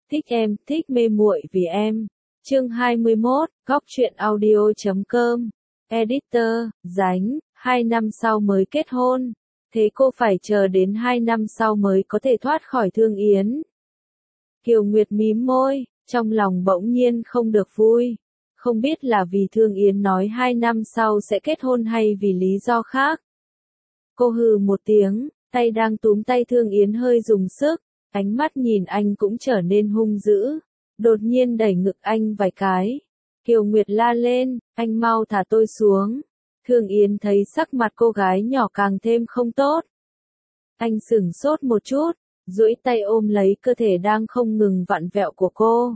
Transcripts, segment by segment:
thích mê muội vì em. Chương 21, Góc truyện audio.com. Editor, Dánh, 2 năm sau mới kết hôn. Thế cô phải chờ đến 2 năm sau mới có thể thoát khỏi Thương Yến. Kiều Nguyệt mím môi, trong lòng bỗng nhiên không được vui. Không biết là vì Thương Yến nói 2 năm sau sẽ kết hôn hay vì lý do khác. Cô hừ một tiếng, tay đang túm tay Thương Yến hơi dùng sức, ánh mắt nhìn anh cũng trở nên hung dữ. Đột nhiên đẩy ngực anh vài cái. Kiều Nguyệt la lên, anh mau thả tôi xuống. Thương Yến thấy sắc mặt cô gái nhỏ càng thêm không tốt. Anh sửng sốt một chút, duỗi tay ôm lấy cơ thể đang không ngừng vặn vẹo của cô.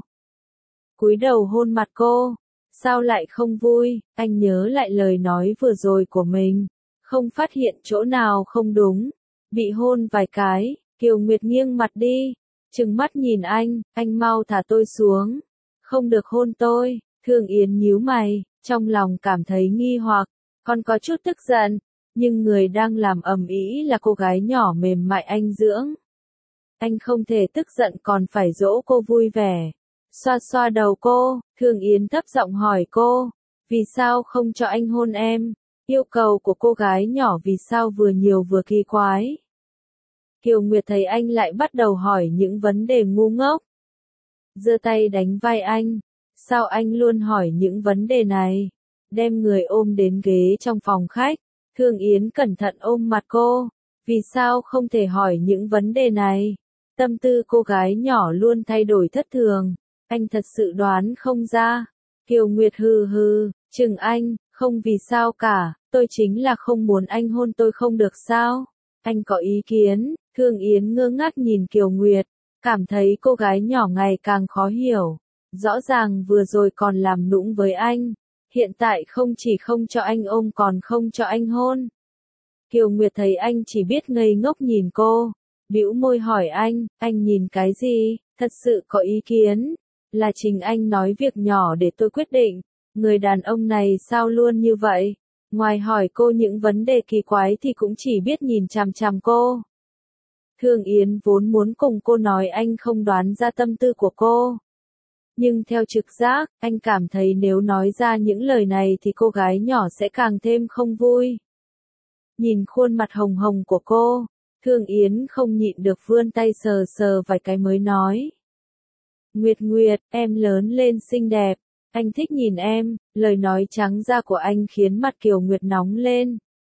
Cúi đầu hôn mặt cô. Sao lại không vui? Anh nhớ lại lời nói vừa rồi của mình. Không phát hiện chỗ nào không đúng. Bị hôn vài cái, Kiều Nguyệt nghiêng mặt đi. Trừng mắt nhìn anh mau thả tôi xuống. Không được hôn tôi. Thương Yến nhíu mày, trong lòng cảm thấy nghi hoặc, còn có chút tức giận. Nhưng người đang làm ầm ĩ là cô gái nhỏ mềm mại anh dưỡng. Anh không thể tức giận còn phải dỗ cô vui vẻ. Xoa xoa đầu cô, Thương Yến thấp giọng hỏi cô, vì sao không cho anh hôn em? Yêu cầu của cô gái nhỏ vì sao vừa nhiều vừa kỳ quái. Kiều Nguyệt thấy anh lại bắt đầu hỏi những vấn đề ngu ngốc. Giơ tay đánh vai anh, sao anh luôn hỏi những vấn đề này? Đem người ôm đến ghế trong phòng khách, Thương Yến cẩn thận ôm mặt cô, vì sao không thể hỏi những vấn đề này? Tâm tư cô gái nhỏ luôn thay đổi thất thường, anh thật sự đoán không ra. Kiều Nguyệt hừ hừ, chừng anh, không vì sao cả, tôi chính là không muốn anh hôn tôi không được sao? Anh có ý kiến? Thương Yến ngơ ngác nhìn Kiều Nguyệt, cảm thấy cô gái nhỏ ngày càng khó hiểu. Rõ ràng vừa rồi còn làm nũng với anh, hiện tại không chỉ không cho anh ôm còn không cho anh hôn. Kiều Nguyệt thấy anh chỉ biết ngây ngốc nhìn cô, bĩu môi hỏi anh nhìn cái gì, thật sự có ý kiến, là chính anh nói việc nhỏ để tôi quyết định, người đàn ông này sao luôn như vậy, ngoài hỏi cô những vấn đề kỳ quái thì cũng chỉ biết nhìn chằm chằm cô. Thương Yến vốn muốn cùng cô nói anh không đoán ra tâm tư của cô. Nhưng theo trực giác, anh cảm thấy nếu nói ra những lời này thì cô gái nhỏ sẽ càng thêm không vui. Nhìn khuôn mặt hồng hồng của cô, Thương Yến không nhịn được vươn tay sờ sờ vài cái mới nói. Nguyệt, em lớn lên xinh đẹp, anh thích nhìn em, lời nói trắng ra của anh khiến mặt Kiều Nguyệt nóng lên.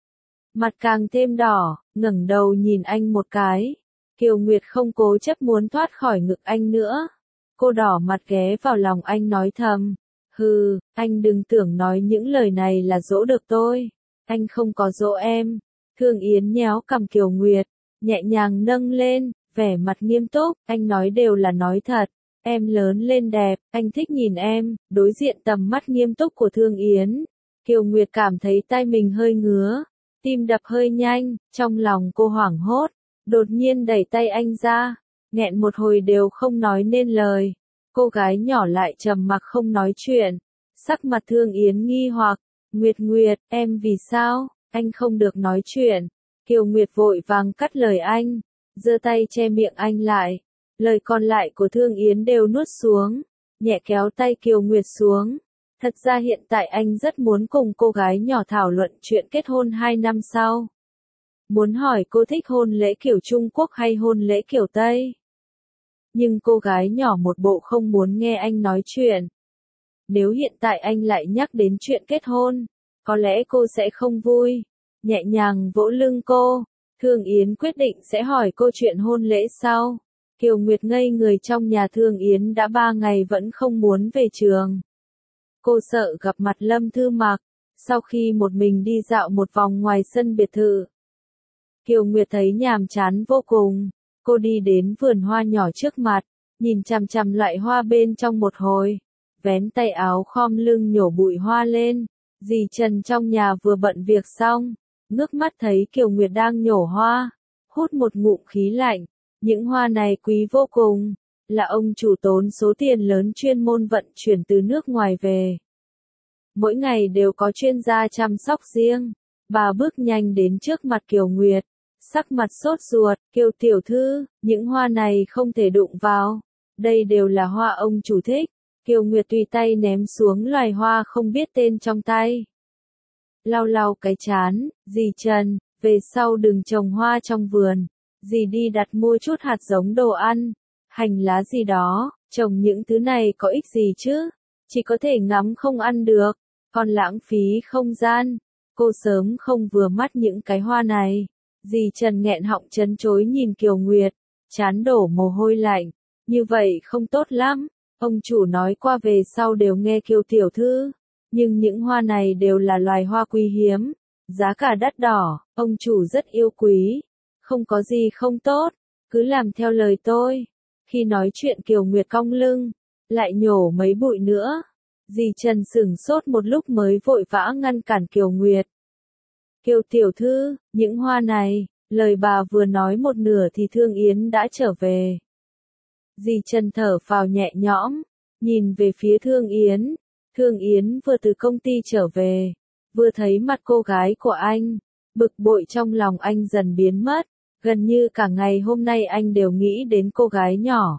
Mặt càng thêm đỏ, ngẩng đầu nhìn anh một cái. Kiều Nguyệt không cố chấp muốn thoát khỏi ngực anh nữa. Cô đỏ mặt ghé vào lòng anh nói thầm. Hừ, anh đừng tưởng nói những lời này là dỗ được tôi. Anh không có dỗ em. Thương Yến nhéo cằm Kiều Nguyệt, nhẹ nhàng nâng lên, vẻ mặt nghiêm túc, anh nói đều là nói thật. Em lớn lên đẹp, anh thích nhìn em, đối diện tầm mắt nghiêm túc của Thương Yến. Kiều Nguyệt cảm thấy tai mình hơi ngứa, tim đập hơi nhanh, trong lòng cô hoảng hốt, đột nhiên đẩy tay anh ra, nghẹn một hồi đều không nói nên lời. Cô gái nhỏ lại trầm mặc không nói chuyện, sắc mặt Thương Yến nghi hoặc, Nguyệt, em vì sao, anh không được nói chuyện. Kiều Nguyệt vội vàng cắt lời anh, giơ tay che miệng anh lại, lời còn lại của Thương Yến đều nuốt xuống, nhẹ kéo tay Kiều Nguyệt xuống. Thật ra hiện tại anh rất muốn cùng cô gái nhỏ thảo luận chuyện kết hôn 2 năm sau. Muốn hỏi cô thích hôn lễ kiểu Trung Quốc hay hôn lễ kiểu Tây. Nhưng cô gái nhỏ một bộ không muốn nghe anh nói chuyện. Nếu hiện tại anh lại nhắc đến chuyện kết hôn, có lẽ cô sẽ không vui. Nhẹ nhàng vỗ lưng cô, Thương Yến quyết định sẽ hỏi cô chuyện hôn lễ sau. Kiều Nguyệt ngây người trong nhà Thương Yến đã 3 ngày vẫn không muốn về trường. Cô sợ gặp mặt Lâm Thư Mặc, sau khi một mình đi dạo một vòng ngoài sân biệt thự. Kiều Nguyệt thấy nhàm chán vô cùng, cô đi đến vườn hoa nhỏ trước mặt, nhìn chằm chằm loại hoa bên trong một hồi, vén tay áo khom lưng nhổ bụi hoa lên. Dì Trần trong nhà vừa bận việc xong, ngước mắt thấy Kiều Nguyệt đang nhổ hoa, hút một ngụm khí lạnh, những hoa này quý vô cùng, là ông chủ tốn số tiền lớn chuyên môn vận chuyển từ nước ngoài về. Mỗi ngày đều có chuyên gia chăm sóc riêng. Bà bước nhanh đến trước mặt Kiều Nguyệt, sắc mặt sốt ruột, Kiều tiểu thư, những hoa này không thể đụng vào. Đây đều là hoa ông chủ thích. Kiều Nguyệt tùy tay ném xuống loài hoa không biết tên trong tay. Lau lau cái chán, dì Trần, về sau đừng trồng hoa trong vườn. Dì đi đặt mua chút hạt giống đồ ăn, hành lá gì đó, trồng những thứ này có ích gì chứ? Chỉ có thể ngắm không ăn được, còn lãng phí không gian. Cô sớm không vừa mắt những cái hoa này. Dì Trần nghẹn họng trấn trối nhìn Kiều Nguyệt, chán đổ mồ hôi lạnh. Như vậy không tốt lắm. Ông chủ nói qua về sau đều nghe Kiều tiểu thư. Nhưng những hoa này đều là loài hoa quý hiếm. Giá cả đắt đỏ, ông chủ rất yêu quý. Không có gì không tốt, cứ làm theo lời tôi. Khi nói chuyện Kiều Nguyệt cong lưng, lại nhổ mấy bụi nữa. Dì Trần sửng sốt một lúc mới vội vã ngăn cản Kiều Nguyệt. Kiều tiểu thư, những hoa này, lời bà vừa nói một nửa thì Thương Yến đã trở về. Dì Trần thở phào nhẹ nhõm, nhìn về phía Thương Yến. Thương Yến vừa từ công ty trở về, vừa thấy mặt cô gái của anh, bực bội trong lòng anh dần biến mất, gần như cả ngày hôm nay anh đều nghĩ đến cô gái nhỏ.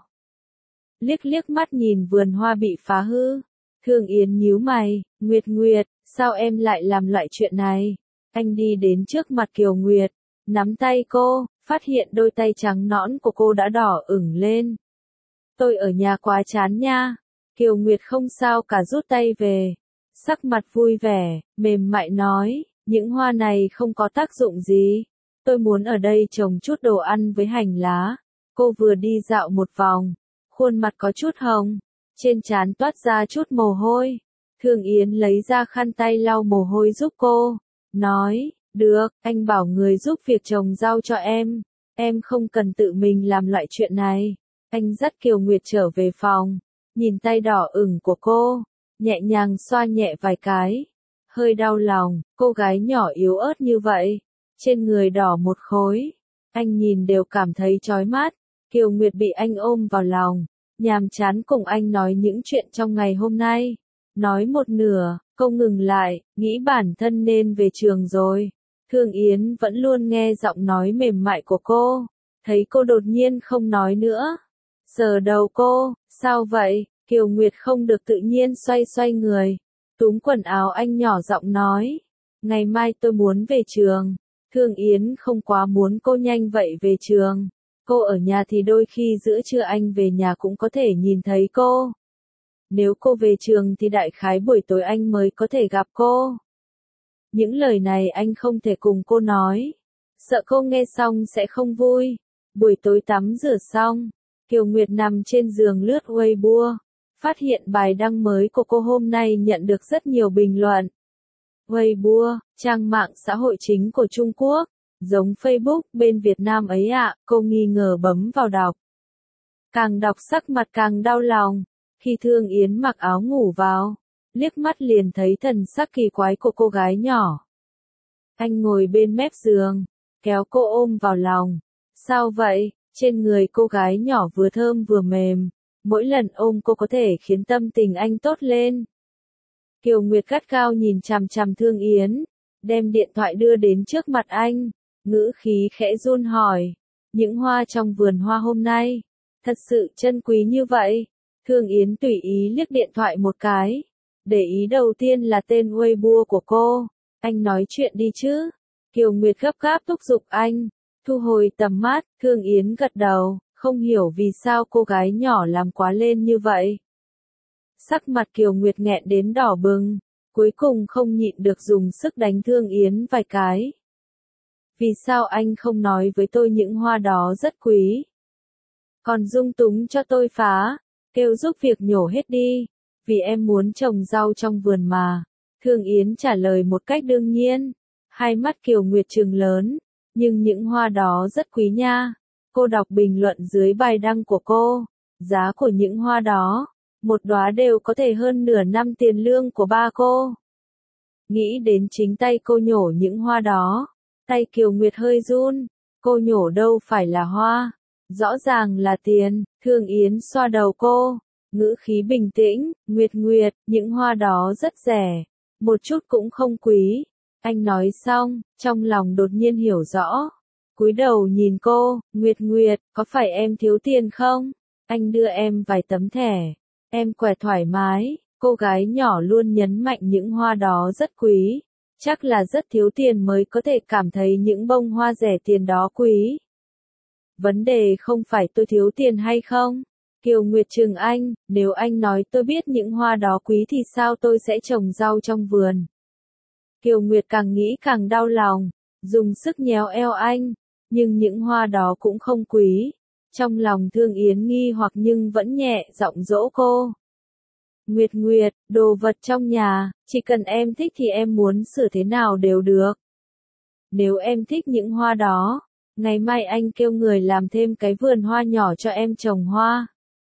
Liếc liếc mắt nhìn vườn hoa bị phá hư, Thương Yến nhíu mày, Nguyệt Nguyệt, sao em lại làm loại chuyện này? Anh đi đến trước mặt Kiều Nguyệt, nắm tay cô, phát hiện đôi tay trắng nõn của cô đã đỏ ửng lên. Tôi ở nhà quá chán nha. Kiều Nguyệt không sao cả rút tay về. Sắc mặt vui vẻ, mềm mại nói, những hoa này không có tác dụng gì. Tôi muốn ở đây trồng chút đồ ăn với hành lá. Cô vừa đi dạo một vòng, khuôn mặt có chút hồng, trên trán toát ra chút mồ hôi. Thương Yến lấy ra khăn tay lau mồ hôi giúp cô, nói, được, anh bảo người giúp việc trồng rau cho em không cần tự mình làm loại chuyện này. Anh dắt Kiều Nguyệt trở về phòng, nhìn tay đỏ ửng của cô, nhẹ nhàng xoa nhẹ vài cái. Hơi đau lòng, cô gái nhỏ yếu ớt như vậy, trên người đỏ một khối, anh nhìn đều cảm thấy chói mắt. Kiều Nguyệt bị anh ôm vào lòng, nhàm chán cùng anh nói những chuyện trong ngày hôm nay. Nói một nửa, cô ngừng lại, nghĩ bản thân nên về trường rồi. Thương Yến vẫn luôn nghe giọng nói mềm mại của cô, thấy cô đột nhiên không nói nữa. Sờ đầu cô, sao vậy? Kiều Nguyệt không được tự nhiên xoay xoay người, túm quần áo anh nhỏ giọng nói, ngày mai tôi muốn về trường. Thương Yến không quá muốn cô nhanh vậy về trường. Cô ở nhà thì đôi khi giữa trưa anh về nhà cũng có thể nhìn thấy cô. Nếu cô về trường thì đại khái buổi tối anh mới có thể gặp cô. Những lời này anh không thể cùng cô nói, sợ cô nghe xong sẽ không vui. Buổi tối tắm rửa xong, Kiều Nguyệt nằm trên giường lướt Weibo, phát hiện bài đăng mới của cô hôm nay nhận được rất nhiều bình luận. Weibo, trang mạng xã hội chính của Trung Quốc, giống Facebook bên Việt Nam ấy ạ, cô nghi ngờ bấm vào đọc. Càng đọc sắc mặt càng đau lòng, khi Thương Yến mặc áo ngủ vào, liếc mắt liền thấy thần sắc kỳ quái của cô gái nhỏ. Anh ngồi bên mép giường, kéo cô ôm vào lòng. Sao vậy? Trên người cô gái nhỏ vừa thơm vừa mềm, mỗi lần ôm cô có thể khiến tâm tình anh tốt lên. Kiều Nguyệt gắt gao nhìn chằm chằm Thương Yến, đem điện thoại đưa đến trước mặt anh, ngữ khí khẽ run hỏi, những hoa trong vườn hoa hôm nay, thật sự chân quý như vậy? Thương Yến tùy ý liếc điện thoại một cái, để ý đầu tiên là tên Weibo của cô, anh nói chuyện đi chứ. Kiều Nguyệt gấp gáp thúc giục anh, thu hồi tầm mắt, Thương Yến gật đầu, không hiểu vì sao cô gái nhỏ làm quá lên như vậy. Sắc mặt Kiều Nguyệt nghẹn đến đỏ bừng, cuối cùng không nhịn được dùng sức đánh Thương Yến vài cái. Vì sao anh không nói với tôi những hoa đó rất quý? Còn dung túng cho tôi phá, kêu giúp việc nhổ hết đi, vì em muốn trồng rau trong vườn mà. Thương Yến trả lời một cách đương nhiên, hai mắt Kiều Nguyệt trừng lớn, nhưng những hoa đó rất quý nha. Cô đọc bình luận dưới bài đăng của cô, giá của những hoa đó, một đóa đều có thể hơn nửa năm tiền lương của ba cô. Nghĩ đến chính tay cô nhổ những hoa đó, tay Kiều Nguyệt hơi run, cô nhổ đâu phải là hoa, rõ ràng là tiền. Thương Yến xoa đầu cô, ngữ khí bình tĩnh, Nguyệt Nguyệt, những hoa đó rất rẻ, một chút cũng không quý. Anh nói xong, trong lòng đột nhiên hiểu rõ, cúi đầu nhìn cô, Nguyệt Nguyệt, có phải em thiếu tiền không? Anh đưa em vài tấm thẻ. Em què thoải mái. Cô gái nhỏ luôn nhấn mạnh những hoa đó rất quý. Chắc là rất thiếu tiền mới có thể cảm thấy những bông hoa rẻ tiền đó quý. Vấn đề không phải tôi thiếu tiền hay không. Kiều Nguyệt trừng anh, nếu anh nói tôi biết những hoa đó quý thì sao tôi sẽ trồng rau trong vườn. Kiều Nguyệt càng nghĩ càng đau lòng, dùng sức nhéo eo anh, nhưng những hoa đó cũng không quý. Trong lòng Thương Yến nghi hoặc nhưng vẫn nhẹ giọng dỗ cô. Nguyệt Nguyệt, đồ vật trong nhà, chỉ cần em thích thì em muốn sửa thế nào đều được. Nếu em thích những hoa đó, ngày mai anh kêu người làm thêm cái vườn hoa nhỏ cho em trồng hoa.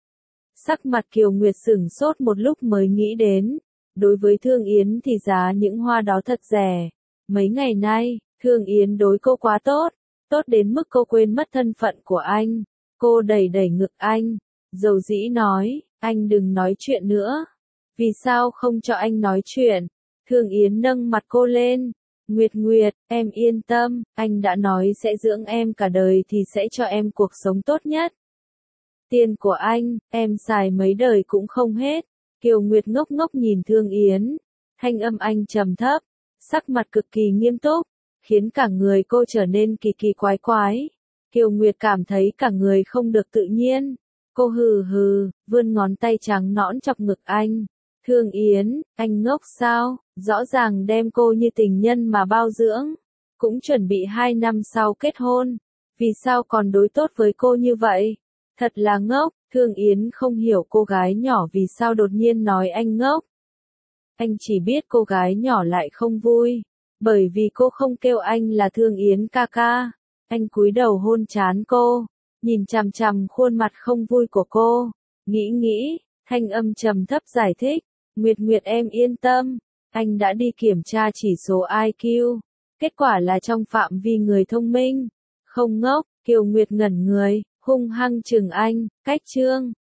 Sắc mặt Kiều Nguyệt sửng sốt một lúc mới nghĩ đến, đối với Thương Yến thì giá những hoa đó thật rẻ. Mấy ngày nay, Thương Yến đối cô quá tốt, tốt đến mức cô quên mất thân phận của anh. Cô đẩy đẩy ngực anh, dầu dĩ nói, anh đừng nói chuyện nữa. Vì sao không cho anh nói chuyện? Thương Yến nâng mặt cô lên. Nguyệt Nguyệt, em yên tâm, anh đã nói sẽ dưỡng em cả đời thì sẽ cho em cuộc sống tốt nhất. Tiền của anh, em xài mấy đời cũng không hết. Kiều Nguyệt ngốc ngốc nhìn Thương Yến. Thanh âm anh trầm thấp, sắc mặt cực kỳ nghiêm túc, khiến cả người cô trở nên kỳ kỳ quái quái. Kiều Nguyệt cảm thấy cả người không được tự nhiên. Cô hừ hừ, vươn ngón tay trắng nõn chọc ngực anh. Thương Yến, anh ngốc sao? Rõ ràng đem cô như tình nhân mà bao dưỡng. Cũng chuẩn bị 2 năm sau kết hôn. Vì sao còn đối tốt với cô như vậy? Thật là ngốc. Thương Yến không hiểu cô gái nhỏ vì sao đột nhiên nói anh ngốc. Anh chỉ biết cô gái nhỏ lại không vui. Bởi vì cô không kêu anh là Thương Yến ca ca. Anh cúi đầu hôn trán cô. Nhìn chằm chằm khuôn mặt không vui của cô. Nghĩ, thanh âm trầm thấp giải thích. Nguyệt Nguyệt em yên tâm. Anh đã đi kiểm tra chỉ số IQ. Kết quả là trong phạm vi người thông minh. Không ngốc. Kiều Nguyệt ngẩn người, hung hăng chừng anh. Cách chương